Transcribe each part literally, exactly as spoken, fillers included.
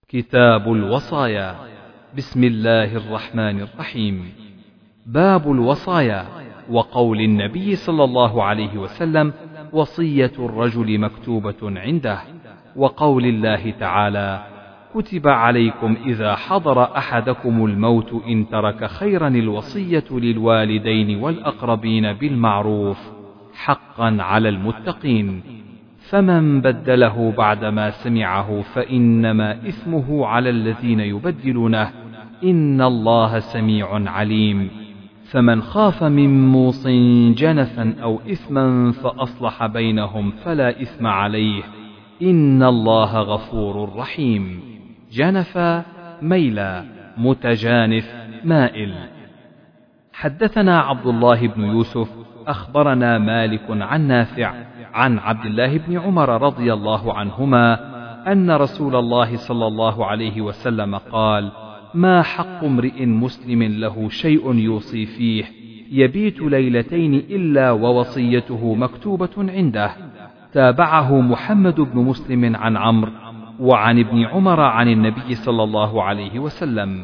كتاب الوصايا. بسم الله الرحمن الرحيم. باب الوصايا. وقول النبي صلى الله عليه وسلم: وصية الرجل مكتوبة عنده. وقول الله تعالى: كتب عليكم إذا حضر أحدكم الموت إن ترك خيرا الوصية للوالدين والأقربين بالمعروف حقا على المتقين، فمن بدله بعدما سمعه فإنما إثمه على الذين يبدلونه، إن الله سميع عليم. فمن خاف من موص جنفا أو إثما فأصلح بينهم فلا إثم عليه، إن الله غفور رحيم. جنفا ميلا، متجانف مائل. حدثنا عبد الله بن يوسف أخبرنا مالك عن نافع عن عبد الله بن عمر رضي الله عنهما أن رسول الله صلى الله عليه وسلم قال: ما حق امرئ مسلم له شيء يوصي فيه يبيت ليلتين إلا ووصيته مكتوبة عنده. تابعه محمد بن مسلم عن عمرو وعن ابن عمر عن النبي صلى الله عليه وسلم.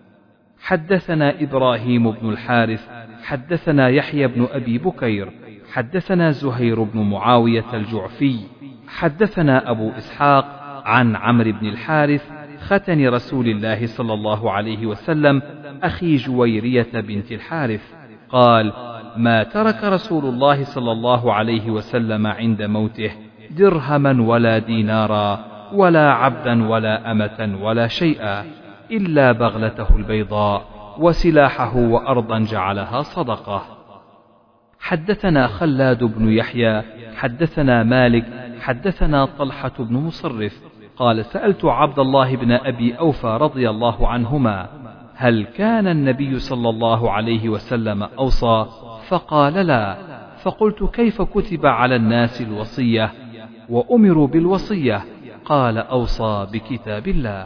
حدثنا إبراهيم بن الحارث حدثنا يحيى بن أبي بكير حدثنا زهير بن معاوية الجعفي حدثنا أبو إسحاق عن عمرو بن الحارث ختن رسول الله صلى الله عليه وسلم أخي جويرية بنت الحارث قال: ما ترك رسول الله صلى الله عليه وسلم عند موته درهما ولا دينارا ولا عبدا ولا أمة ولا شيئا إلا بغلته البيضاء وسلاحه وأرضا جعلها صدقة. حدثنا خلاد بن يحيى حدثنا مالك حدثنا طلحة بن مصرف قال: سألت عبد الله بن أبي أوفى رضي الله عنهما: هل كان النبي صلى الله عليه وسلم أوصى؟ فقال: لا. فقلت: كيف كتب على الناس الوصية وأمروا بالوصية؟ قال: أوصى بكتاب الله.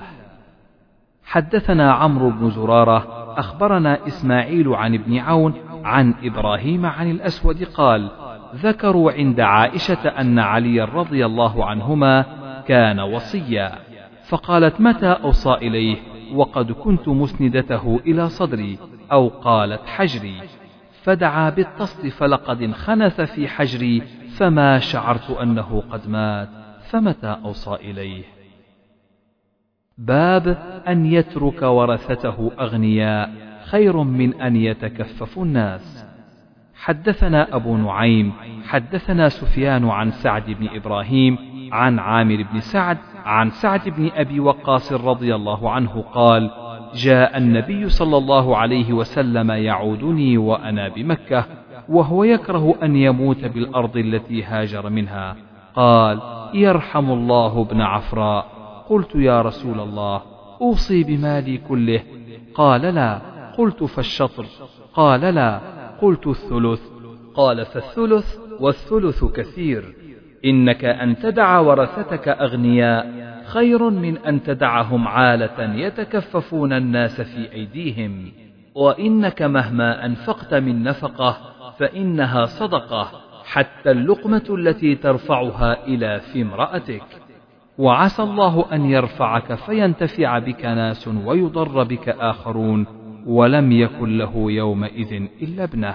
حدثنا عمرو بن زرارة أخبرنا إسماعيل عن ابن عون عن إبراهيم عن الأسود قال: ذكروا عند عائشة أن علي رضي الله عنهما كان وصيا، فقالت: متى أوصى إليه وقد كنت مسندته إلى صدري، أو قالت حجري، فدعا بالتصل فلقد انخنث في حجري فما شعرت أنه قد مات، فمتى أوصى إليه. باب أن يترك ورثته أغنياء خير من أن يتكفف الناس. حدثنا أبو نعيم حدثنا سفيان عن سعد بن إبراهيم عن عامر بن سعد عن سعد بن أبي وقاص رضي الله عنه قال: جاء النبي صلى الله عليه وسلم يعودني وأنا بمكة وهو يكره أن يموت بالأرض التي هاجر منها، قال: يرحم الله ابن عفراء. قلت: يا رسول الله، أوصي بمالي كله؟ قال: لا. قلت: فالشطر؟ قال: لا. قلت: الثلث؟ قال: فالثلث والثلث كثير. إنك أن تدع ورثتك أغنياء خير من أن تدعهم عالة يتكففون الناس في أيديهم، وإنك مهما أنفقت من نفقة فإنها صدقة، حتى اللقمة التي ترفعها إلى في امرأتك، وعسى الله أن يرفعك فينتفع بك ناس ويضر بك آخرون، ولم يكن له يومئذ إلا ابنه.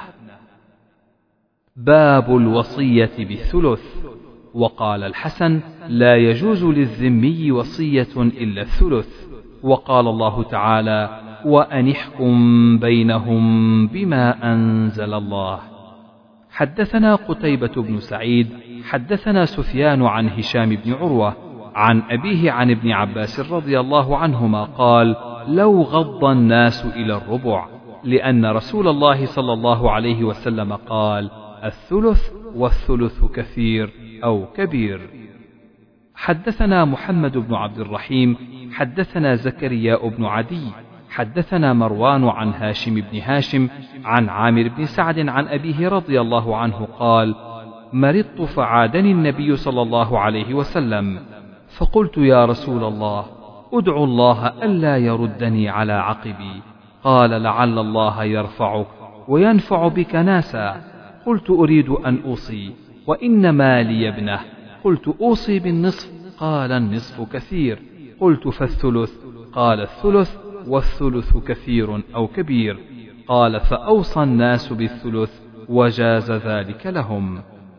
باب الوصية بالثلث. وقال الحسن: لا يجوز للذمي وصية إلا الثلث. وقال الله تعالى: وأنحكم بينهم بما أنزل الله. حدثنا قتيبة بن سعيد حدثنا سفيان عن هشام بن عروة عن أبيه عن ابن عباس رضي الله عنهما قال: لو غض الناس إلى الربع، لأن رسول الله صلى الله عليه وسلم قال: الثلث والثلث كثير أو كبير. حدثنا محمد بن عبد الرحيم حدثنا زكريا بن عدي حدثنا مروان عن هاشم بن هاشم عن عامر بن سعد عن أبيه رضي الله عنه قال: مرضت فعادني النبي صلى الله عليه وسلم، فقلت: يا رسول الله، أدعو الله ألا يردني على عقبي. قال: لعل الله يرفعك وينفع بك ناسا. قلت: أريد أن أوصي، وإن مالي ابنه. قلت: أوصي بالنصف. قال: النصف كثير. قلت فالثلث؟ قال الثلث، والثلث كثير أو كبير. قال فأوصى الناس بالثلث وجاز ذلك لهم.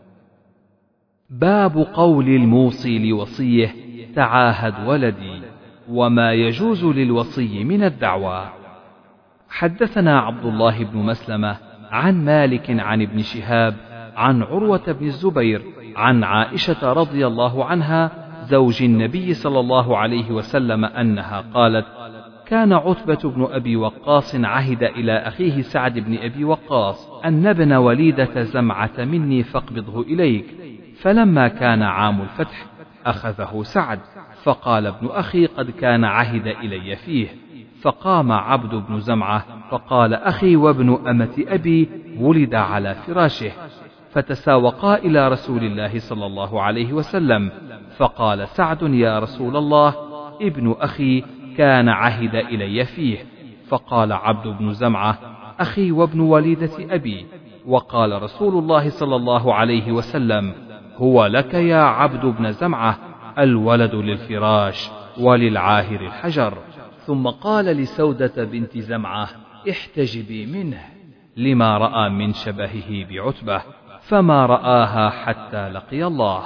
باب قول الموصي لوصيه تعاهد ولدي، وما يجوز للوصي من الدعوى. حدثنا عبد الله بن مسلمة عن مالك عن ابن شهاب عن عروة بن الزبير عن عائشة رضي الله عنها زوج النبي صلى الله عليه وسلم أنها قالت: كان عتبة بن أبي وقاص عهد إلى أخيه سعد بن أبي وقاص أن ابن وليدة زمعة مني فاقبضه إليك، فلما كان عام الفتح أخذه سعد، فقال ابن أخي قد كان عهد إلي فيه، فقام عبد بن زمعة فقال: أخي وابن أمة أبي ولد على فراشه، فتساوقا إلى رسول الله صلى الله عليه وسلم، فقال سعد: يا رسول الله، ابن أخي كان عهد إلي فيه. فقال عبد بن زمعة: أخي وابن وليدة أبي. وقال رسول الله صلى الله عليه وسلم: هو لك يا عبد بن زمعة، الولد للفراش وللعاهر الحجر. ثم قال لسودة بنت زمعة: احتجبي منه، لما رأى من شبهه بعتبة، فما رآها حتى لقي الله.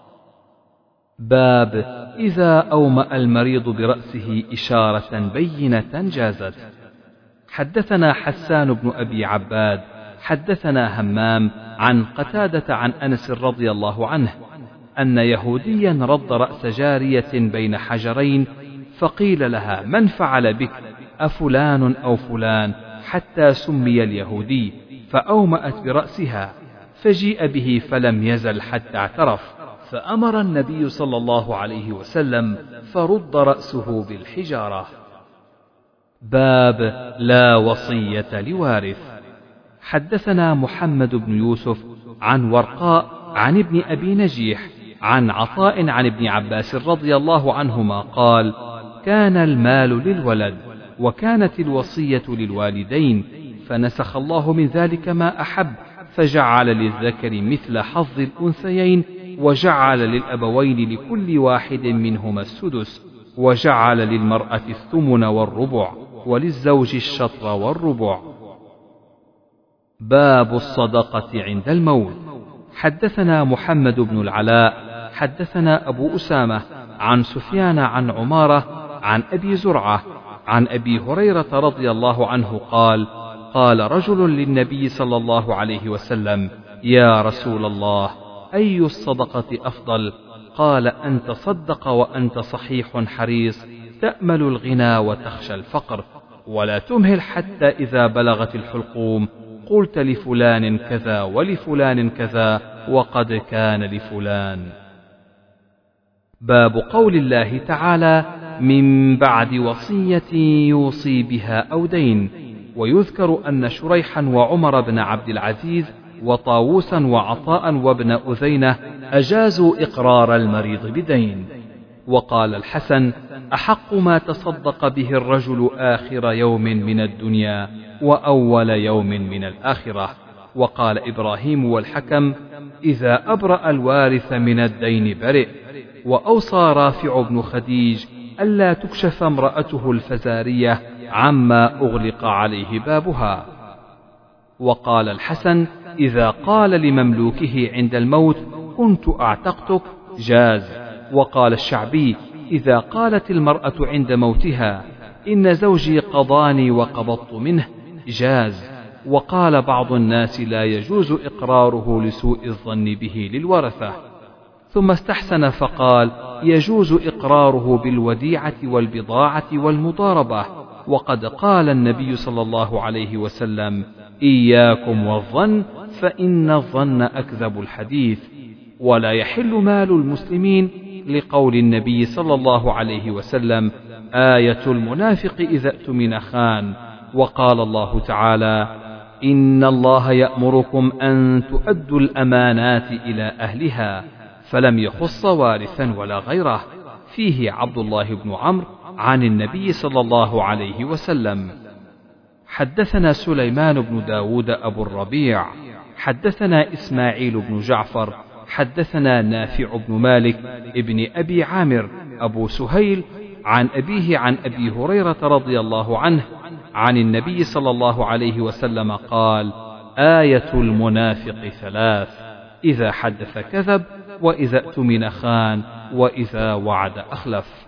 باب إذا أومأ المريض برأسه إشارة بينة جازت. حدثنا حسان بن أبي عباد حدثنا همام عن قتادة عن أنس رضي الله عنه أن يهوديا رد رأس جارية بين حجرين، فقيل لها: من فعل بك، أفلان أو فلان؟ حتى سمي اليهودي، فأومأت برأسها، فجيء به فلم يزل حتى اعترف، فأمر النبي صلى الله عليه وسلم فرد رأسه بالحجارة. باب لا وصية لوارث. حدثنا محمد بن يوسف عن ورقاء عن ابن أبي نجيح عن عطاء عن ابن عباس رضي الله عنهما قال: كان المال للولد، وكانت الوصية للوالدين، فنسخ الله من ذلك ما أحب، فجعل للذكر مثل حظ الأنثيين، وجعل للأبوين لكل واحد منهما السدس، وجعل للمرأة الثمن والربع، وللزوج الشطر والربع. باب الصدقة عند الموت. حدثنا محمد بن العلاء حدثنا أبو أسامة عن سفيان عن عمارة عن أبي زرعة عن أبي هريرة رضي الله عنه قال: قال رجل للنبي صلى الله عليه وسلم: يا رسول الله، أي الصدقة أفضل؟ قال: أن تصدق وأنت صحيح حريص، تأمل الغنى وتخشى الفقر، ولا تمهل حتى إذا بلغت الحلقوم قلت لفلان كذا ولفلان كذا وقد كان لفلان. باب قول الله تعالى: من بعد وصية يوصي بها أو دين. ويذكر أن شريحا وعمر بن عبد العزيز وطاووسا وعطاء وابن أذينة أجازوا إقرار المريض بدين. وقال الحسن: أحق ما تصدق به الرجل آخر يوم من الدنيا وأول يوم من الآخرة. وقال إبراهيم والحكم: إذا أبرأ الوارث من الدين برئ. وأوصى رافع بن خديج ألا تكشف امرأته الفزارية عما أغلق عليه بابها. وقال الحسن: إذا قال لمملوكه عند الموت كنت أعتقتك جاز. وقال الشعبي: إذا قالت المرأة عند موتها إن زوجي قضاني وقبضت منه جاز. وقال بعض الناس: لا يجوز إقراره لسوء الظن به للورثة. ثم استحسن فقال: يجوز إقراره بالوديعة والبضاعة والمضاربة. وقد قال النبي صلى الله عليه وسلم: إياكم والظن، فإن الظن أكذب الحديث. ولا يحل مال المسلمين، لقول النبي صلى الله عليه وسلم: آية المنافق إذا اؤتمن خان. وقال الله تعالى: إن الله يأمركم أن تؤدوا الأمانات إلى أهلها، فلم يخص وارثا ولا غيره. فيه عبد الله بن عمرو عن النبي صلى الله عليه وسلم. حدثنا سليمان بن داود أبو الربيع حدثنا إسماعيل بن جعفر حدثنا نافع بن مالك ابن أبي عامر أبو سهيل عن أبيه عن أبي هريرة رضي الله عنه عن النبي صلى الله عليه وسلم قال: آية المنافق ثلاث: إذا حدث كذب، وإذا اؤتمن خان، وإذا وعد أخلف.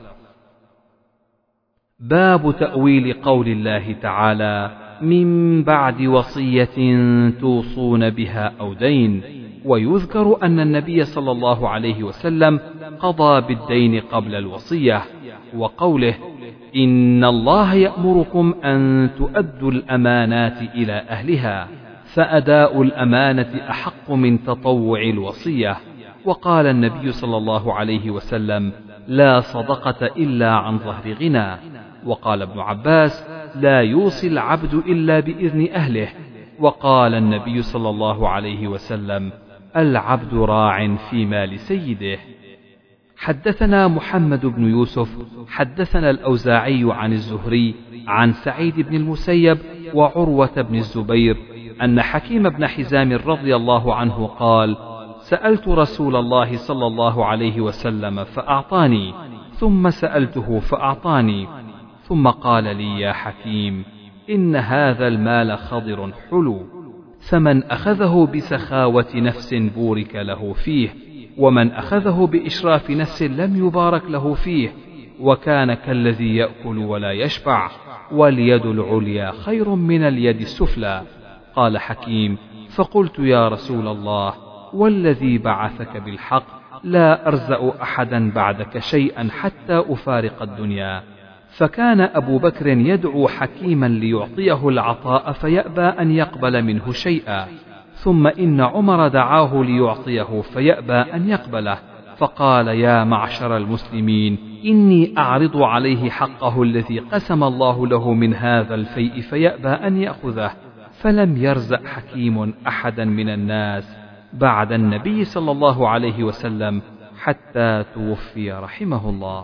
باب تأويل قول الله تعالى: من بعد وصية توصون بها أو دين. ويذكر أن النبي صلى الله عليه وسلم قضى بالدين قبل الوصية، وقوله: إن الله يأمركم أن تؤدوا الأمانات إلى أهلها، فأداء الأمانة أحق من تطوع الوصية. وقال النبي صلى الله عليه وسلم: لا صدقة إلا عن ظهر غنى. وقال ابن عباس: لا يوصي العبد إلا بإذن أهله. وقال النبي صلى الله عليه وسلم: العبد راع في مال سيده. حدثنا محمد بن يوسف حدثنا الأوزاعي عن الزهري عن سعيد بن المسيب وعروة بن الزبير أن حكيم بن حزام رضي الله عنه قال: سألت رسول الله صلى الله عليه وسلم فأعطاني، ثم سألته فأعطاني، ثم قال لي: يا حكيم، إن هذا المال خضر حلو، فمن أخذه بسخاوة نفس بورك له فيه، ومن أخذه بإشراف نفس لم يبارك له فيه، وكان كالذي يأكل ولا يشبع، واليد العليا خير من اليد السفلى. قال حكيم: فقلت: يا رسول الله، والذي بعثك بالحق لا أرزأ أحدا بعدك شيئا حتى أفارق الدنيا. فكان أبو بكر يدعو حكيما ليعطيه العطاء فيأبى أن يقبل منه شيئا، ثم إن عمر دعاه ليعطيه فيأبى أن يقبله، فقال: يا معشر المسلمين، إني أعرض عليه حقه الذي قسم الله له من هذا الفيء فيأبى أن يأخذه. فلم يرزق حكيم أحدا من الناس بعد النبي صلى الله عليه وسلم حتى توفي رحمه الله.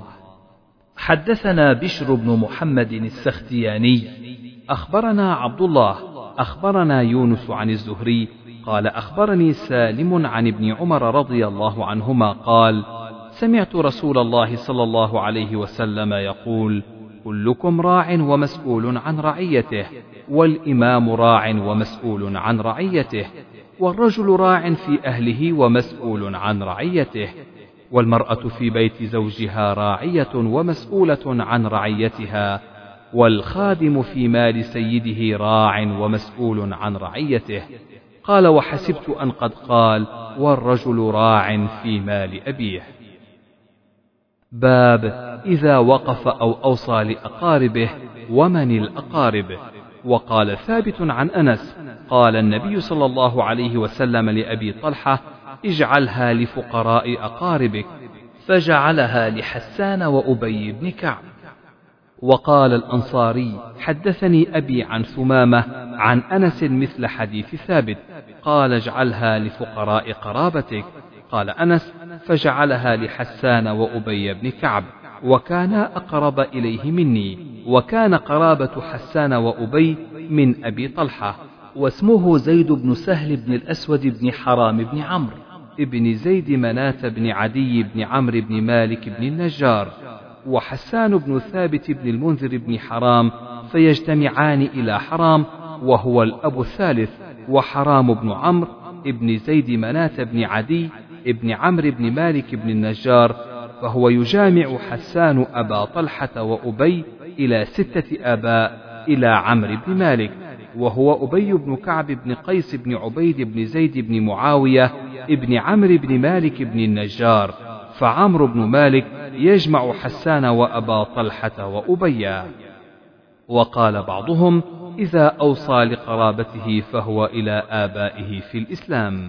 حدثنا بشر بن محمد السختياني أخبرنا عبد الله أخبرنا يونس عن الزهري قال: أخبرني سالم عن ابن عمر رضي الله عنهما قال: سمعت رسول الله صلى الله عليه وسلم يقول: كلكم راع ومسؤول عن رعيته، والإمام راع ومسؤول عن رعيته، والرجل راع في أهله ومسؤول عن رعيته، والمرأة في بيت زوجها راعية ومسؤولة عن رعيتها، والخادم في مال سيده راع ومسؤول عن رعيته. قال: وحسبت أن قد قال: والرجل راع في مال أبيه. باب إذا وقف أو أوصى لأقاربه ومن الأقارب. وقال ثابت عن أنس قال النبي صلى الله عليه وسلم لأبي طلحة: اجعلها لفقراء أقاربك، فجعلها لحسان وأبي بن كعب. وقال الأنصاري: حدثني أبي عن ثمامة عن أنس مثل حديث ثابت، قال: اجعلها لفقراء قرابتك. قال أنس: فجعلها لحسان وأبي بن كعب، وكانا أقرب إليه مني، وكان قرابة حسان وأبي من أبي طلحة، واسمه زيد بن سهل بن الأسود بن حرام بن عمرو ابن زيد مناة بن عدي بن عمرو بن مالك بن النجار، وحسان بن ثابت بن المنذر بن حرام، فيجتمعان إلى حرام وهو الأب الثالث، وحرام بن عمرو ابن زيد مناة بن عدي ابن عمرو بن مالك بن النجار، فهو يجامع حسان أبا طلحة وأبي إلى ستة آباء إلى عمرو بن مالك، وهو أبي بن كعب بن قيس بن عبيد بن زيد بن معاوية ابن عمرو بن مالك بن النجار، فعمرو بن مالك يجمع حسان وأبا طلحة وأبيا. وقال بعضهم: إذا أوصى لقرابته فهو إلى آبائه في الإسلام.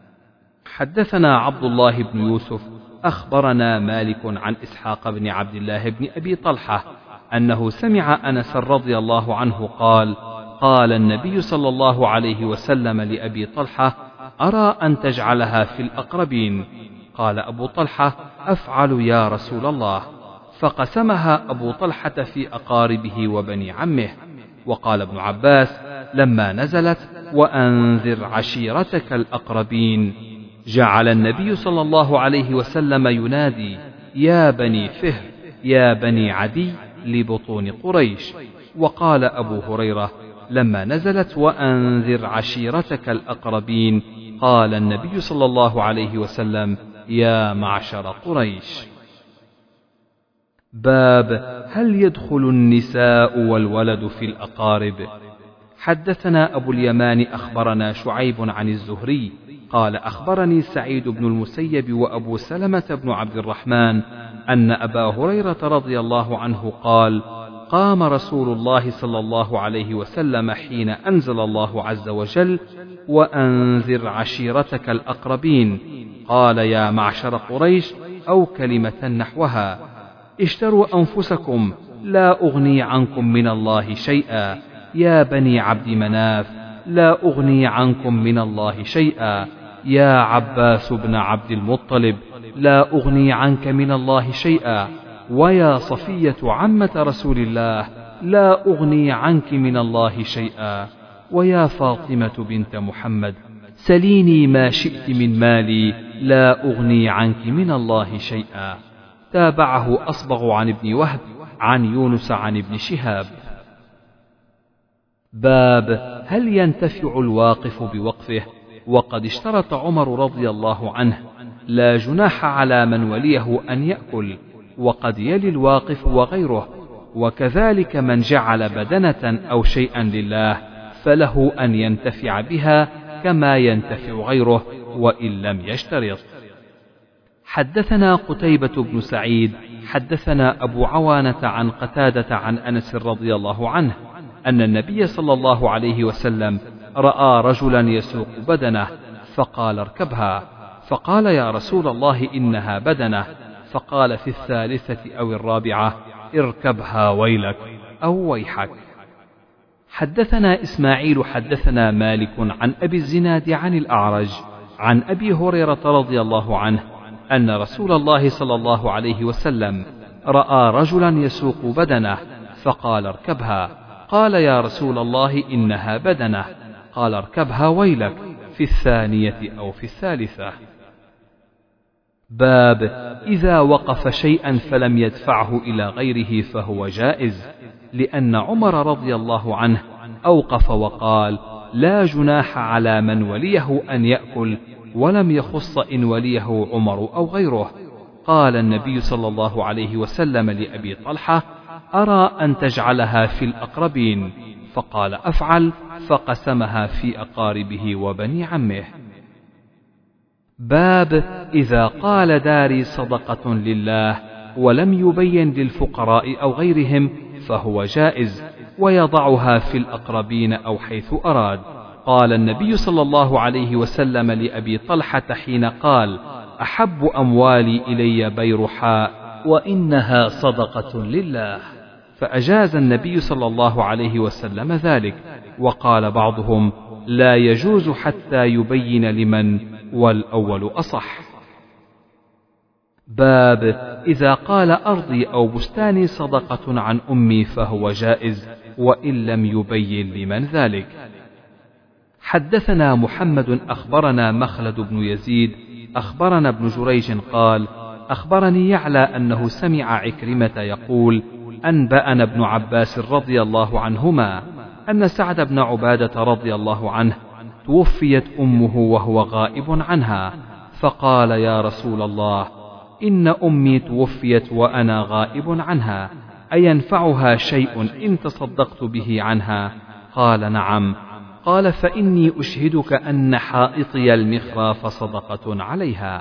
حدثنا عبد الله بن يوسف أخبرنا مالك عن إسحاق بن عبد الله بن أبي طلحة أنه سمع أنس رضي الله عنه قال: قال النبي صلى الله عليه وسلم لأبي طلحة: أرى أن تجعلها في الأقربين. قال أبو طلحة: أفعل يا رسول الله. فقسمها أبو طلحة في أقاربه وبني عمه. وقال ابن عباس: لما نزلت وأنذر عشيرتك الأقربين، جعل النبي صلى الله عليه وسلم ينادي: يا بني فهر، يا بني عدي لبطون قريش. وقال أبو هريرة لما نزلت وأنذر عشيرتك الأقربين قال النبي صلى الله عليه وسلم يا معشر قريش. باب هل يدخل النساء والولد في الأقارب؟ حدثنا أبو اليمان أخبرنا شعيب عن الزهري قال أخبرني سعيد بن المسيب وأبو سلمة بن عبد الرحمن أن أبا هريرة رضي الله عنه قال قام رسول الله صلى الله عليه وسلم حين أنزل الله عز وجل وأنذر عشيرتك الأقربين قال يا معشر قريش أو كلمة نحوها اشتروا أنفسكم لا أغني عنكم من الله شيئا يا بني عبد مناف لا أغني عنكم من الله شيئا يا عباس بن عبد المطلب لا أغني عنك من الله شيئا ويا صفية عمة رسول الله لا أغني عنك من الله شيئا ويا فاطمة بنت محمد سليني ما شئت من مالي لا أغني عنك من الله شيئا. تابعه أصبغ عن ابن وهب عن يونس عن ابن شهاب. باب هل ينتفع الواقف بوقفه؟ وقد اشترط عمر رضي الله عنه لا جناح على من وليه أن يأكل، وقد يلي الواقف وغيره، وكذلك من جعل بدنة أو شيئا لله فله أن ينتفع بها كما ينتفع غيره وإن لم يشترط. حدثنا قتيبة بن سعيد حدثنا أبو عوانة عن قتادة عن أنس رضي الله عنه أن النبي صلى الله عليه وسلم رأى رجلا يسوق بدنه فقال اركبها، فقال يا رسول الله إنها بدنه، فقال في الثالثة أو الرابعة اركبها ويلك أو ويحك. حدثنا إسماعيل حدثنا مالك عن أبي الزناد عن الأعرج عن أبي هريرة رضي الله عنه أن رسول الله صلى الله عليه وسلم رأى رجلا يسوق بدنه فقال اركبها، قال يا رسول الله إنها بدنه، قال اركبها ويلك في الثانية أو في الثالثة. باب إذا وقف شيئا فلم يدفعه إلى غيره فهو جائز، لأن عمر رضي الله عنه أوقف وقال لا جناح على من وليه أن يأكل، ولم يخص إن وليه عمر أو غيره. قال النبي صلى الله عليه وسلم لأبي طلحة أرى أن تجعلها في الأقربين، فقال أفعل، فقسمها في أقاربه وبني عمه. باب إذا قال داري صدقة لله ولم يبين للفقراء أو غيرهم فهو جائز، ويضعها في الأقربين أو حيث أراد. قال النبي صلى الله عليه وسلم لأبي طلحة حين قال أحب أموالي إلي بيرحاء وإنها صدقة لله، فأجاز النبي صلى الله عليه وسلم ذلك. وقال بعضهم لا يجوز حتى يبين لمن، والأول أصح. باب إذا قال أرضي أو بستاني صدقة عن أمي فهو جائز وإن لم يبين لمن ذلك. حدثنا محمد أخبرنا مخلد بن يزيد أخبرنا ابن جريج قال أخبرني يعلى أنه سمع عكرمة يقول أنبأنا ابن عباس رضي الله عنهما أن سعد بن عبادة رضي الله عنه توفيت أمه وهو غائب عنها، فقال يا رسول الله إن أمي توفيت وأنا غائب عنها، أينفعها شيء إن تصدقت به عنها؟ قال نعم. قال فإني أشهدك أن حائطي المخراف صدقة عليها.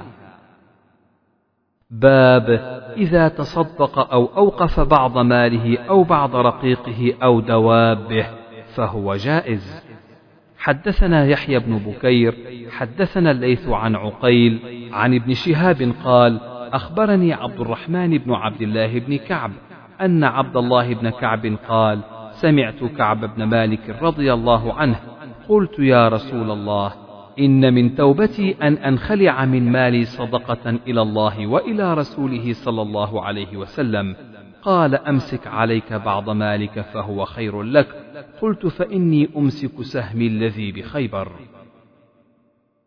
باب إذا تصدق أو أوقف بعض ماله أو بعض رقيقه أو دوابه فهو جائز. حدثنا يحيى بن بكير حدثنا الليث عن عقيل عن ابن شهاب قال أخبرني عبد الرحمن بن عبد الله بن كعب أن عبد الله بن كعب قال سمعت كعب بن مالك رضي الله عنه قلت يا رسول الله إن من توبتي أن أنخلع من مالي صدقة إلى الله وإلى رسوله صلى الله عليه وسلم. قال أمسك عليك بعض مالك فهو خير لك. قلت فإني أمسك سهمي الذي بخيبر.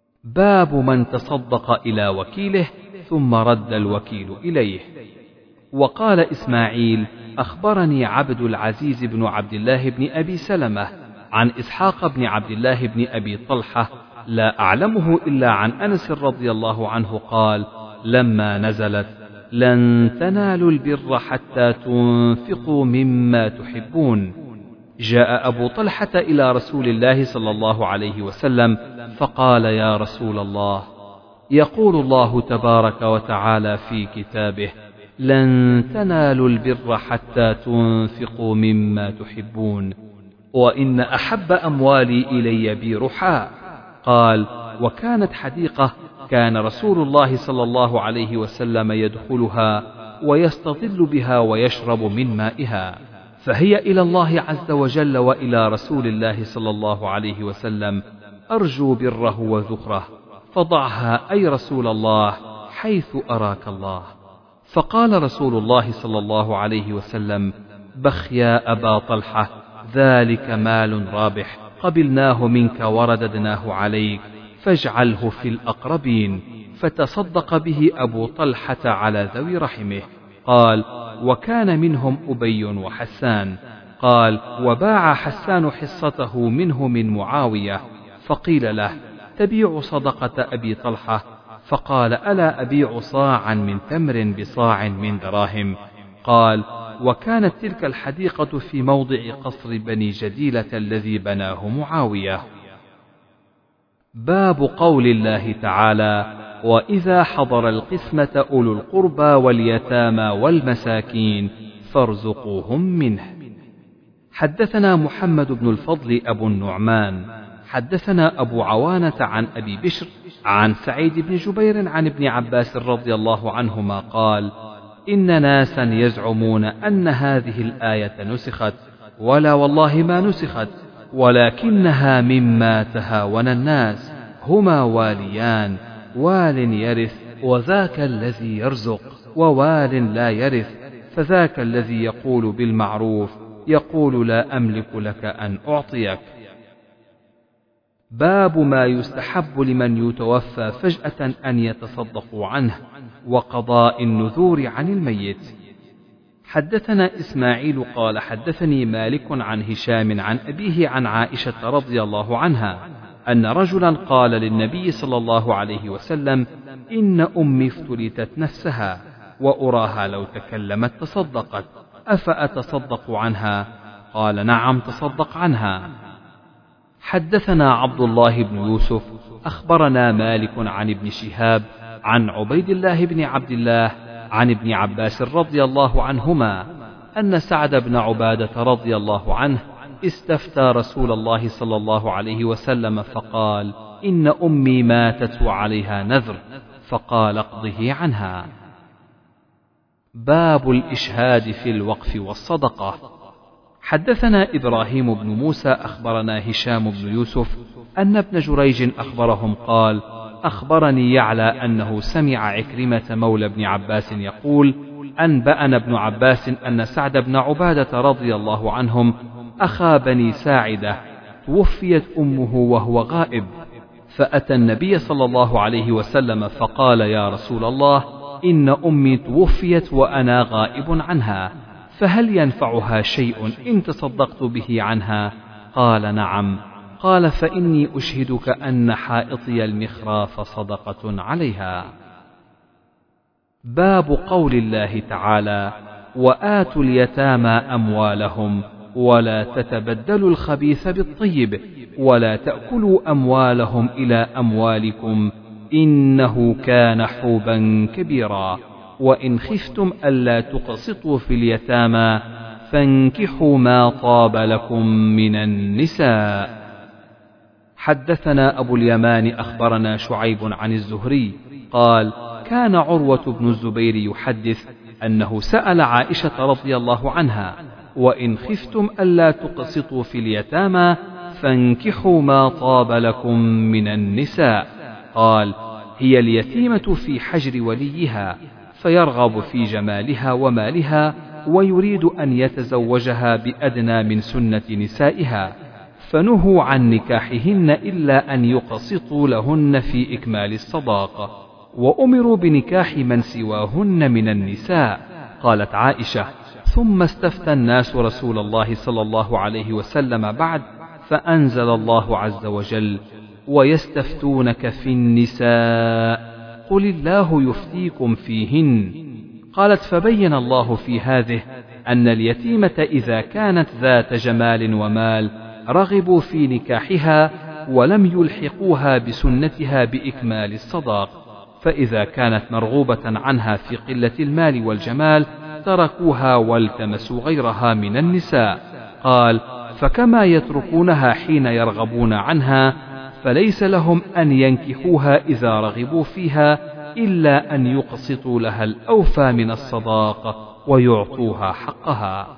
باب من تصدق إلى وكيله ثم رد الوكيل إليه. وقال إسماعيل أخبرني عبد العزيز بن عبد الله بن أبي سلمة عن إسحاق بن عبد الله بن أبي طلحة لا أعلمه إلا عن أنس رضي الله عنه قال لما نزلت لن تنالوا البر حتى تنفقوا مما تحبون جاء أبو طلحة إلى رسول الله صلى الله عليه وسلم فقال يا رسول الله يقول الله تبارك وتعالى في كتابه لن تنالوا البر حتى تنفقوا مما تحبون وإن أحب أموالي إلي بيرحاء قال وكانت حديقة كان رسول الله صلى الله عليه وسلم يدخلها ويستظل بها ويشرب من مائها فهي إلى الله عز وجل وإلى رسول الله صلى الله عليه وسلم أرجو بره وذخره فضعها أي رسول الله حيث أراك الله. فقال رسول الله صلى الله عليه وسلم بخ يا أبا طلحة ذلك مال رابح قبلناه منك ورددناه عليك فاجعله في الأقربين. فتصدق به أبو طلحة على ذوي رحمه. قال وكان منهم أبي وحسان. قال وباع حسان حصته منه من معاوية فقيل له تبيع صدقة أبي طلحة؟ فقال ألا أبيع صاعا من تمر بصاع من دراهم؟ قال وكانت تلك الحديقة في موضع قصر بني جديلة الذي بناه معاوية. باب قول الله تعالى وإذا حضر القسمة أولو القربى واليتامى والمساكين فارزقوهم منه. حدثنا محمد بن الفضل أبو النعمان حدثنا أبو عوانة عن أبي بشر عن سعيد بن جبير عن ابن عباس رضي الله عنهما قال إن ناسا يزعمون أن هذه الآية نسخت ولا والله ما نسخت ولكنها مما تهاون الناس هما واليان وال يرث وذاك الذي يرزق ووال لا يرث فذاك الذي يقول بالمعروف يقول لا أملك لك أن أعطيك. باب ما يستحب لمن يتوفى فجأة أن يتصدقوا عنه وقضاء النذور عن الميت. حدثنا إسماعيل قال حدثني مالك عن هشام عن أبيه عن عائشة رضي الله عنها أن رجلا قال للنبي صلى الله عليه وسلم إن أمي افتلتت نفسها وأراها لو تكلمت تصدقت أفأتصدق عنها؟ قال نعم تصدق عنها. حدثنا عبد الله بن يوسف أخبرنا مالك عن ابن شهاب عن عبيد الله بن عبد الله عن ابن عباس رضي الله عنهما أن سعد بن عبادة رضي الله عنه استفتى رسول الله صلى الله عليه وسلم فقال إن أمي ماتت وعليها نذر فقال اقضه عنها. باب الإشهاد في الوقف والصدقة. حدثنا إبراهيم بن موسى أخبرنا هشام بن يوسف أن ابن جريج أخبرهم قال أخبرني يعلى أنه سمع عكرمة مولى ابن عباس يقول أنبأنا ابن عباس أن سعد بن عبادة رضي الله عنهم أخا بني ساعدة توفيت أمه وهو غائب فأتى النبي صلى الله عليه وسلم فقال يا رسول الله إن أمي توفيت وأنا غائب عنها فهل ينفعها شيء إن تصدقت به عنها؟ قال نعم. قال فإني أشهدك أن حائطي المخراف صدقة عليها. باب قول الله تعالى وآتوا اليتامى أموالهم ولا تتبدلوا الخبيث بالطيب ولا تأكلوا أموالهم إلى أموالكم إنه كان حوبا كبيرا وإن خفتم ألا تقسطوا في اليتامى فانكحوا ما طاب لكم من النساء. حدثنا أبو اليمان أخبرنا شعيب عن الزهري قال كان عروة بن الزبير يحدث أنه سأل عائشة رضي الله عنها وإن خفتم ألا تقسطوا في اليتامى فانكحوا ما طاب لكم من النساء. قال هي اليتيمة في حجر وليها فيرغب في جمالها ومالها ويريد أن يتزوجها بأدنى من سنة نسائها فنهوا عن نكاحهن إلا أن يقسطوا لهن في إكمال الصداقة وأمروا بنكاح من سواهن من النساء قالت عائشة: ثم استفتى الناس رسول الله صلى الله عليه وسلم بعد، فأنزل الله عز وجل: ويستفتونك في النساء قل الله يفتيكم فيهن. قالت: فبين الله في هذه أن اليتيمة إذا كانت ذات جمال ومال رغبوا في نكاحها ولم يلحقوها بسنتها بإكمال الصداق، فإذا كانت مرغوبة عنها في قلة المال والجمال تركوها والتمسوا غيرها من النساء. قال: فكما يتركونها حين يرغبون عنها، فليس لهم أن ينكحوها إذا رغبوا فيها إلا أن يقسطوا لها الأوفى من الصداق ويعطوها حقها.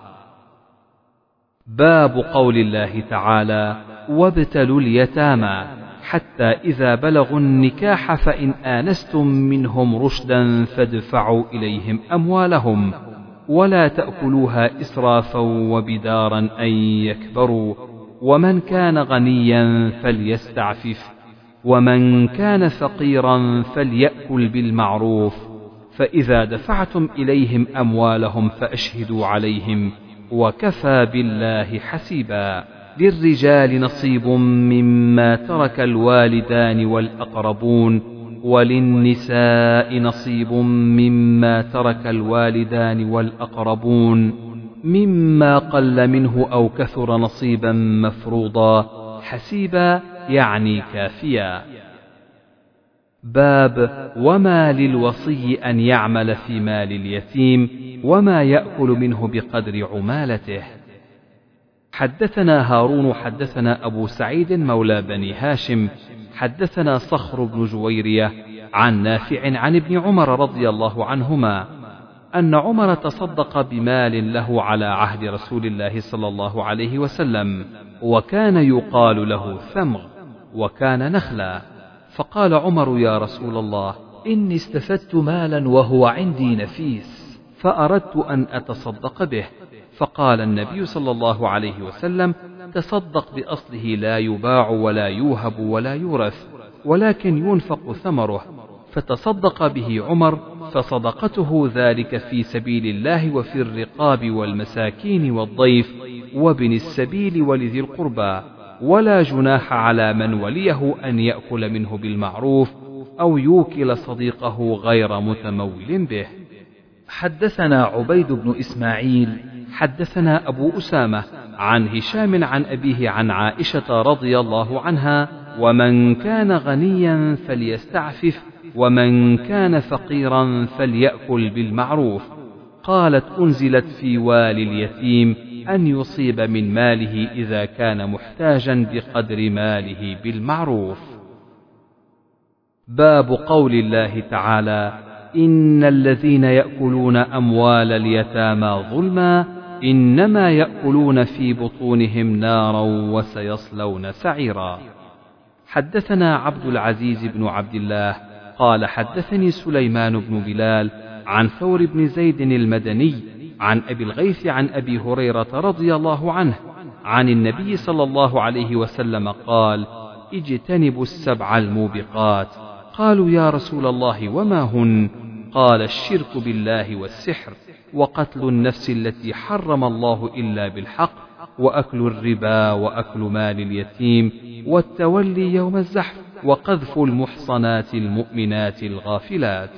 باب قول الله تعالى: وابتلوا اليتامى حتى إذا بلغوا النكاح فإن آنستم منهم رشدا فادفعوا إليهم أموالهم ولا تأكلوها إسرافا وبدارا أن يكبروا، ومن كان غنيا فليستعفف ومن كان فقيرا فليأكل بالمعروف، فإذا دفعتم إليهم أموالهم فأشهدوا عليهم وكفى بالله حسيبا. للرجال نصيب مما ترك الوالدان والأقربون وللنساء نصيب مما ترك الوالدان والأقربون مما قل منه أو كثر نصيبا مفروضا حسيبا يعني كافيا. باب وما للوصي أن يعمل في مال اليتيم وما يأكل منه بقدر عمالته. حدثنا هارون حدثنا أبو سعيد مولى بني هاشم حدثنا صخر بن جويرية عن نافع عن ابن عمر رضي الله عنهما أن عمر تصدق بمال له على عهد رسول الله صلى الله عليه وسلم، وكان يقال له ثمغ وكان نخلا، فقال عمر: يا رسول الله، إني استفدت مالا وهو عندي نفيس فأردت أن أتصدق به، فقال النبي صلى الله عليه وسلم: تصدق بأصله لا يباع ولا يوهب ولا يورث ولكن ينفق ثمره، فتصدق به عمر، فصدقته ذلك في سبيل الله وفي الرقاب والمساكين والضيف وابن السبيل ولذي القربى، ولا جناح على من وليه أن يأكل منه بالمعروف أو يوكل صديقه غير متمول به. حدثنا عبيد بن إسماعيل حدثنا أبو أسامة عن هشام عن أبيه عن عائشة رضي الله عنها: ومن كان غنيا فليستعفف ومن كان فقيرا فليأكل بالمعروف. قالت: أنزلت في والي اليتيم أن يصيب من ماله إذا كان محتاجا بقدر ماله بالمعروف. باب قول الله تعالى: إن الذين يأكلون أموال اليتامى ظلما إنما يأكلون في بطونهم نارا وسيصلون سعيرا. حدثنا عبد العزيز بن عبد الله قال حدثني سليمان بن بلال عن ثور بن زيد المدني عن أبي الغيث عن أبي هريرة رضي الله عنه عن النبي صلى الله عليه وسلم قال: اجتنبوا السبع الموبقات. قالوا: يا رسول الله وما هن؟ قال: الشرك بالله والسحر وقتل النفس التي حرم الله إلا بالحق وأكل الربا وأكل مال اليتيم والتولي يوم الزحف وقذف المحصنات المؤمنات الغافلات.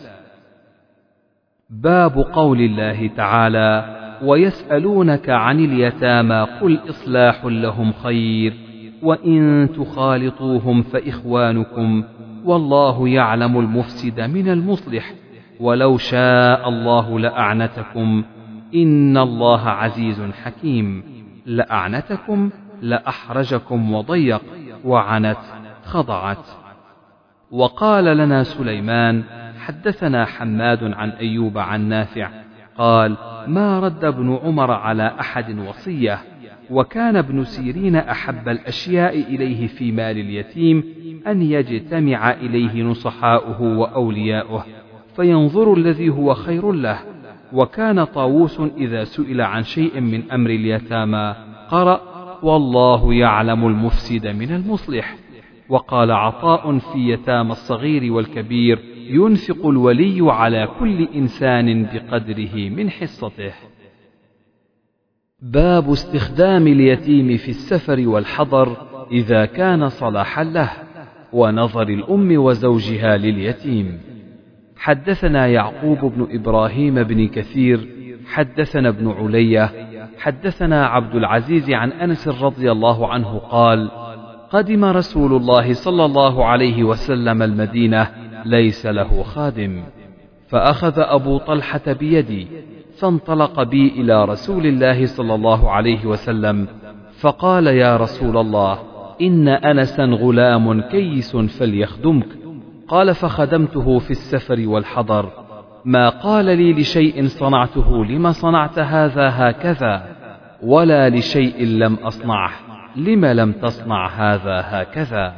باب قول الله تعالى: ويسألونك عن اليتامى قل إصلاح لهم خير وإن تخالطوهم فإخوانكم والله يعلم المفسد من المصلح ولو شاء الله لأعنتكم إن الله عزيز حكيم. لأعنتكم لأحرجكم وضيق، وعنت خضعت. وقال لنا سليمان حدثنا حماد عن أيوب عن نافع قال: ما رد ابن عمر على أحد وصية، وكان ابن سيرين أحب الأشياء إليه في مال اليتيم أن يجتمع إليه نصحاؤه وأولياؤه فينظر الذي هو خير له. وكان طاووس إذا سئل عن شيء من أمر اليتامى قرأ: والله يعلم المفسد من المصلح. وقال عطاء في يتامى الصغير والكبير: ينفق الولي على كل إنسان بقدره من حصته. باب استخدام اليتيم في السفر والحضر إذا كان صلاحا له، ونظر الأم وزوجها لليتيم. حدثنا يعقوب بن إبراهيم بن كثير حدثنا ابن علية حدثنا عبد العزيز عن أنس رضي الله عنه قال: قدم رسول الله صلى الله عليه وسلم المدينة ليس له خادم، فأخذ أبو طلحة بيدي فانطلق بي إلى رسول الله صلى الله عليه وسلم، فقال: يا رسول الله، إن أنسا غلام كيس فليخدمك. قال: فخدمته في السفر والحضر، ما قال لي لشيء صنعته لم صنعت هذا هكذا، ولا لشيء لم أصنعه لم لم تصنع هذا هكذا.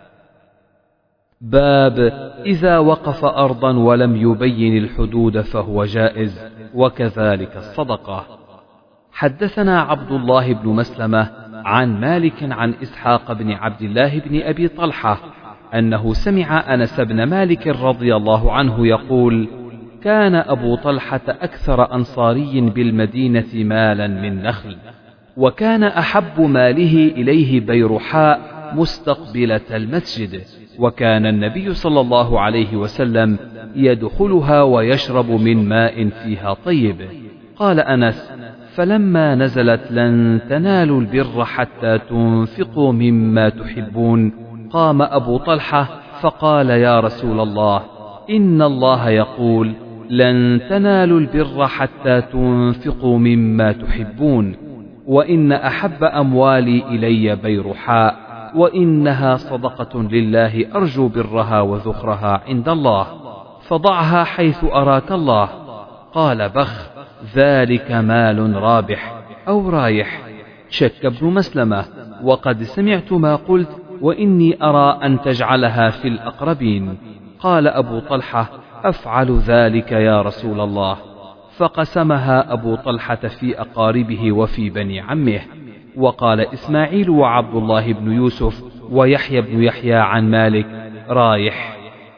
باب إذا وقف أرضا ولم يبين الحدود فهو جائز، وكذلك الصدقة. حدثنا عبد الله بن مسلمة عن مالك عن إسحاق بن عبد الله بن أبي طلحة أنه سمع أنس بن مالك رضي الله عنه يقول: كان أبو طلحة أكثر أنصاري بالمدينة مالا من نخل، وكان أحب ماله إليه بيرحاء مستقبلة المسجد، وكان النبي صلى الله عليه وسلم يدخلها ويشرب من ماء فيها طيب. قال أنس: فلما نزلت لن تنالوا البر حتى تنفقوا مما تحبون، قام أبو طلحة فقال: يا رسول الله، إن الله يقول: لن تنالوا البر حتى تنفقوا مما تحبون، وإن أحب أموالي إلي بيرحاء، وإنها صدقة لله أرجو برها وذخرها عند الله، فضعها حيث أراك الله. قال: بخ، ذلك مال رابح أو رايح. شك ابن مسلمة: وقد سمعت ما قلت، وإني أرى أن تجعلها في الأقربين. قال أبو طلحة: أفعل ذلك يا رسول الله. فقسمها أبو طلحة في أقاربه وفي بني عمه. وقال إسماعيل وعبد الله بن يوسف ويحيى بن يحيى عن مالك: رايح.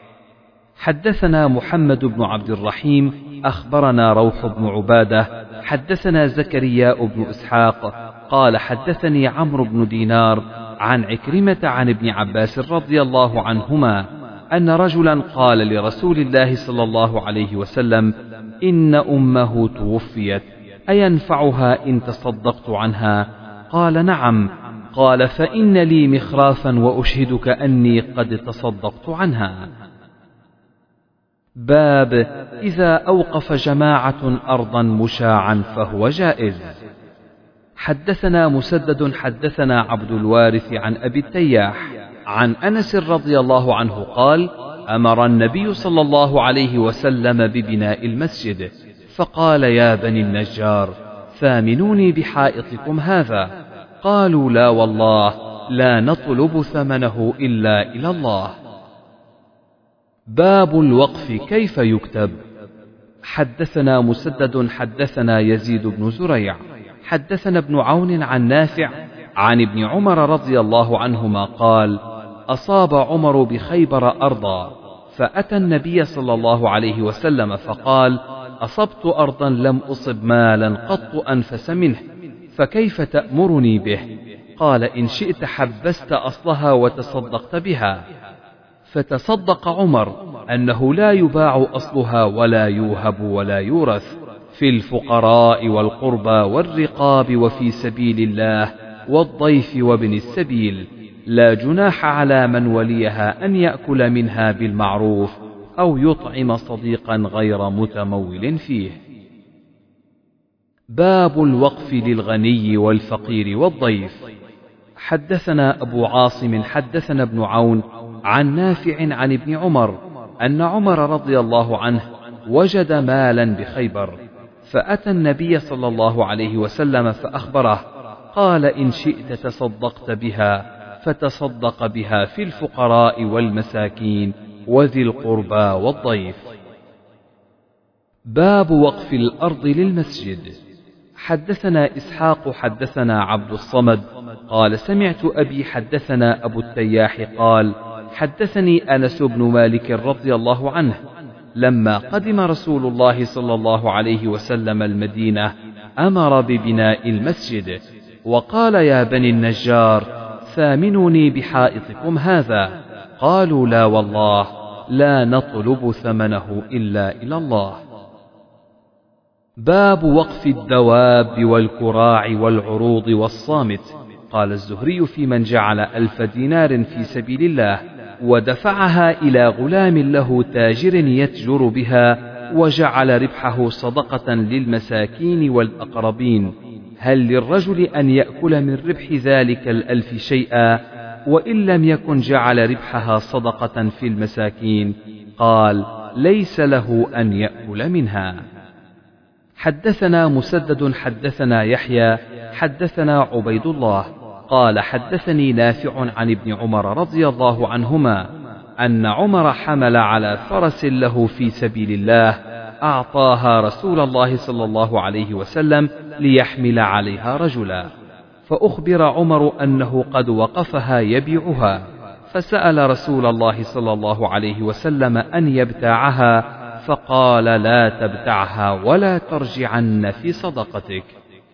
حدثنا محمد بن عبد الرحيم أخبرنا روح بن عبادة حدثنا زكريا بن إسحاق قال: حدثني عمرو بن دينار عن عكرمة عن ابن عباس رضي الله عنهما أن رجلا قال لرسول الله صلى الله عليه وسلم: إن أمه توفيت، أينفعها إن تصدقت عنها؟ قال: نعم. قال: فإن لي مخرافا وأشهدك أني قد تصدقت عنها. باب إذا أوقف جماعة أرضا مشاعا فهو جائز. حدثنا مسدد حدثنا عبد الوارث عن أبي التياح عن أنس رضي الله عنه قال: أمر النبي صلى الله عليه وسلم ببناء المسجد، فقال: يا بني النجار، ثامنوني بحائطكم هذا. قالوا: لا والله، لا نطلب ثمنه إلا إلى الله. باب الوقف كيف يكتب. حدثنا مسدد حدثنا يزيد بن زريع حدثنا ابن عون عن نافع عن ابن عمر رضي الله عنهما قال: أصاب عمر بخيبر أرضا، فأتى النبي صلى الله عليه وسلم فقال: أصبت أرضا لم أصب مالا قط أنفس منه، فكيف تأمرني به؟ قال: إن شئت حبست أصلها وتصدقت بها. فتصدق عمر أنه لا يباع أصلها ولا يوهب ولا يورث، في الفقراء والقربى والرقاب وفي سبيل الله والضيف وابن السبيل، لا جناح على من وليها أن يأكل منها بالمعروف أو يطعم صديقا غير متمول فيه. باب الوقف للغني والفقير والضيف. حدثنا أبو عاصم حدثنا ابن عون عن نافع عن ابن عمر أن عمر رضي الله عنه وجد مالا بخيبر، فأتى النبي صلى الله عليه وسلم فأخبره، قال: إن شئت تصدقت بها، فتصدق بها في الفقراء والمساكين وذي القربى والضيف. باب وقف الأرض للمسجد. حدثنا إسحاق حدثنا عبد الصمد قال: سمعت أبي حدثنا أبو التياح قال: حدثني أنس بن مالك رضي الله عنه لما قدم رسول الله صلى الله عليه وسلم المدينة أمر ببناء المسجد، وقال: يا بني النجار، ثامنوني بحائطكم هذا. قالوا: لا والله، لا نطلب ثمنه إلا إلى الله. باب وقف الدواب والكراع والعروض والصامت. قال الزهري في من جعل ألف دينار في سبيل الله ودفعها إلى غلام له تاجر يتجر بها وجعل ربحه صدقة للمساكين والأقربين، هل للرجل أن يأكل من ربح ذلك الألف شيئا؟ وإن لم يكن جعل ربحها صدقة في المساكين؟ قال: ليس له أن يأكل منها. حدثنا مسدد حدثنا يحيى حدثنا عبيد الله قال: حدثني نافع عن ابن عمر رضي الله عنهما أن عمر حمل على فرس له في سبيل الله، أعطاها رسول الله صلى الله عليه وسلم ليحمل عليها رجلا، فأخبر عمر أنه قد وقفها يبيعها، فسأل رسول الله صلى الله عليه وسلم أن يبتاعها، فقال: لا تبتعها ولا ترجعن في صدقتك.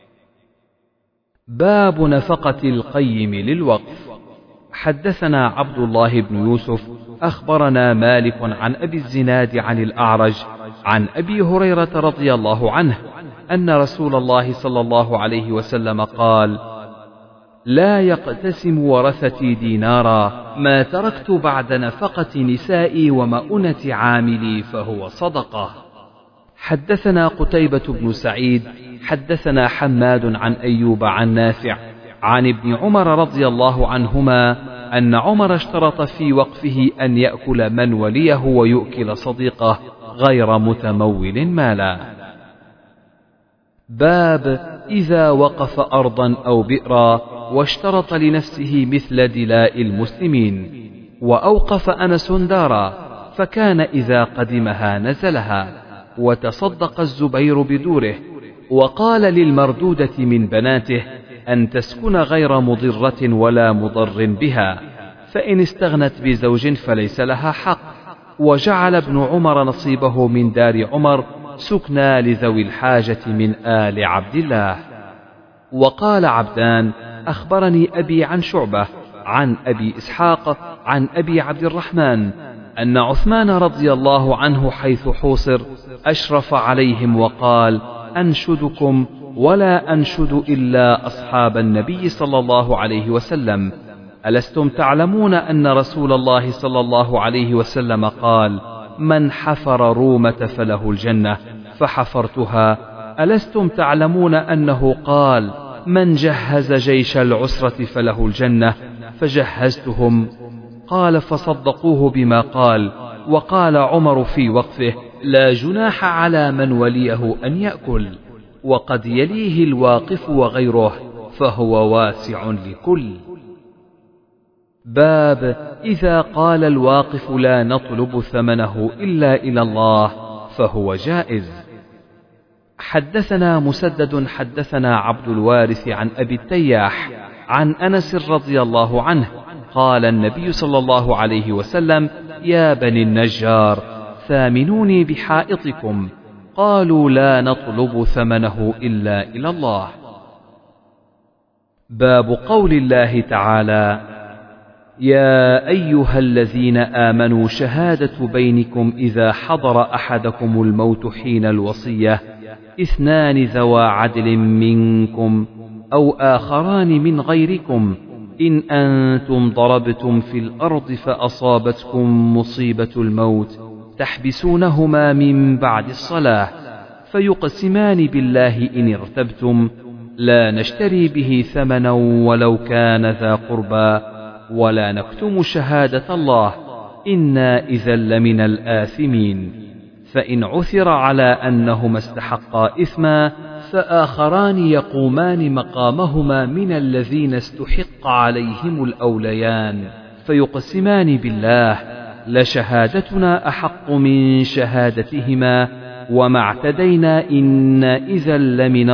باب نفقة القيم للوقف. حدثنا عبد الله بن يوسف أخبرنا مالك عن أبي الزناد عن الأعرج عن أبي هريرة رضي الله عنه أن رسول الله صلى الله عليه وسلم قال: لا يقتسم ورثتي دينارا ما تركت بعد نفقة نسائي ومؤنة عاملي فهو صدقة. حدثنا قتيبة بن سعيد حدثنا حماد عن أيوب عن نافع عن ابن عمر رضي الله عنهما أن عمر اشترط في وقفه أن يأكل من وليه ويؤكل صديقه غير متمول مالا. باب إذا وقف أرضا أو بئرا واشترط لنفسه مثل دلاء المسلمين، وأوقف أنس دارا فكان إذا قدمها نزلها، وتصدق الزبير بدوره، وقال للمردودة من بناته أن تسكن غير مضرة ولا مضر بها، فإن استغنت بزوج فليس لها حق، وجعل ابن عمر نصيبه من دار عمر سكنى لذوي الحاجة من آل عبد الله. وقال عبدان: أخبرني أبي عن شعبة عن أبي إسحاق عن أبي عبد الرحمن أن عثمان رضي الله عنه حيث حوصر أشرف عليهم وقال: أنشدكم ولا أنشد إلا أصحاب النبي صلى الله عليه وسلم، ألستم تعلمون أن رسول الله صلى الله عليه وسلم قال: من حفر رومة فله الجنة، فحفرتها. ألستم تعلمون أنه قال: من جهز جيش العسرة فله الجنة، فجهزتهم. قال: فصدقوه بما قال. وقال عمر في وقفه: لا جناح على من وليه أن يأكل، وقد يليه الواقف وغيره، فهو واسع لكل. باب إذا قال الواقف: لا نطلب ثمنه إلا إلى الله، فهو جائز. حدثنا مسدد حدثنا عبد الوارث عن أبي التياح عن أنس رضي الله عنه قال: النبي صلى الله عليه وسلم: يا بني النجار، ثامنوني بحائطكم. قالوا: لا نطلب ثمنه إلا إلى الله. باب قول الله تعالى: يا أيها الذين آمنوا شهادة بينكم إذا حضر أحدكم الموت حين الوصية اثنان ذوا عدل منكم أو آخران من غيركم إن أنتم ضربتم في الأرض فأصابتكم مصيبة الموت تحبسونهما من بعد الصلاة فيقسمان بالله إن ارتبتم لا نشتري به ثمنا ولو كان ذا قربى ولا نكتم شهادة الله إنا إذا لمن الآثمين. فإن عثر على أنهما استحقا إثما فآخران يقومان مقامهما من الذين استحق عليهم الأوليان فيقسمان بالله لشهادتنا أحق من شهادتهما وما اعتدينا إنا إذا لمن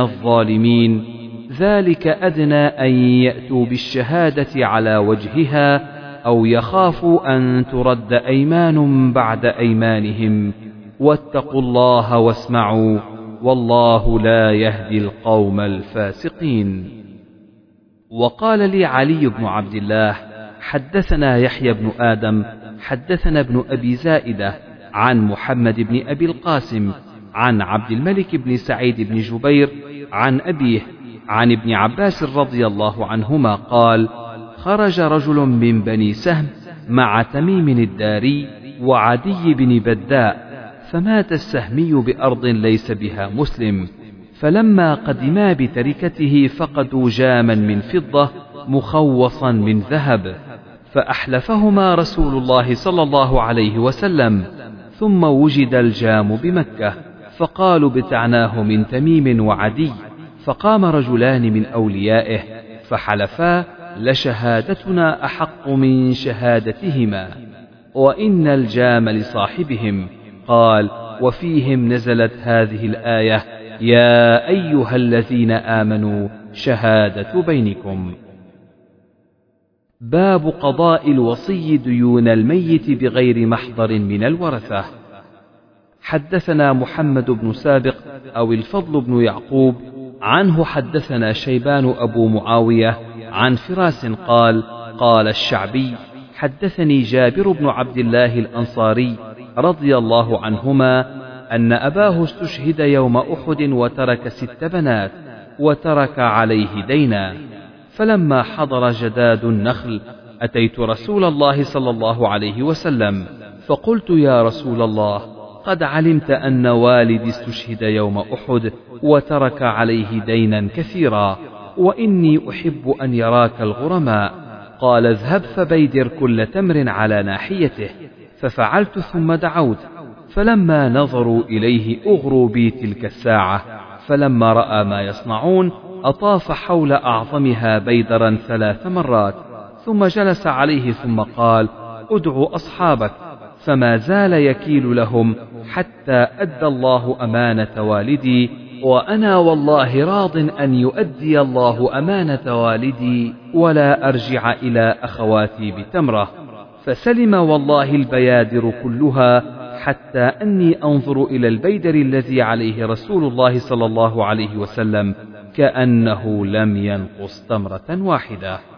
الظالمين. ذلك أدنى أن يأتوا بالشهادة على وجهها أو يخافوا أن ترد أيمان بعد أيمانهم، واتقوا الله واسمعوا، والله لا يهدي القوم الفاسقين. وقال لي علي بن عبد الله: حدثنا يحيى بن آدم حدثنا ابن أبي زائدة عن محمد بن أبي القاسم عن عبد الملك بن سعيد بن جبير عن أبيه عن ابن عباس رضي الله عنهما قال: خرج رجل من بني سهم مع تميم الداري وعدي بن بداء، فمات السهمي بأرض ليس بها مسلم، فلما قدما بتركته فقدوا جاما من فضة مخوصا من ذهب، فأحلفهما رسول الله صلى الله عليه وسلم، ثم وجد الجام بمكة، فقالوا بتعناه من تميم وعدي، فقام رجلان من أوليائه فحلفا: لشهادتنا أحق من شهادتهما، وإن الجام لصاحبهم. قال: وفيهم نزلت هذه الآية: يا أيها الذين آمنوا شهادة بينكم. باب قضاء الوصي ديون الميت بغير محضر من الورثة. حدثنا محمد بن سابق أو الفضل بن يعقوب عنه حدثنا شيبان أبو معاوية عن فراس قال: قال الشعبي: حدثني جابر بن عبد الله الأنصاري رضي الله عنهما أن أباه استشهد يوم أحد وترك ست بنات وترك عليه دينا، فلما حضر جداد النخل أتيت رسول الله صلى الله عليه وسلم فقلت: يا رسول الله، قد علمت أن والدي استشهد يوم أحد وترك عليه دينا كثيرا، وإني أحب أن يراك الغرماء. قال: اذهب فبيدر كل تمر على ناحيته. ففعلت ثم دعوت، فلما نظروا إليه أغروا بي تلك الساعة، فلما رأى ما يصنعون أطاف حول أعظمها بيدرا ثلاث مرات، ثم جلس عليه ثم قال: ادعوا أصحابك، فما زال يكيل لهم حتى أدى الله أمانة والدي، وأنا والله راض أن يؤدي الله أمانة والدي ولا أرجع إلى أخواتي بتمرة. فسلم والله البيادر كلها، حتى أني أنظر إلى البيدر الذي عليه رسول الله صلى الله عليه وسلم كأنه لم ينقص تمرة واحدة.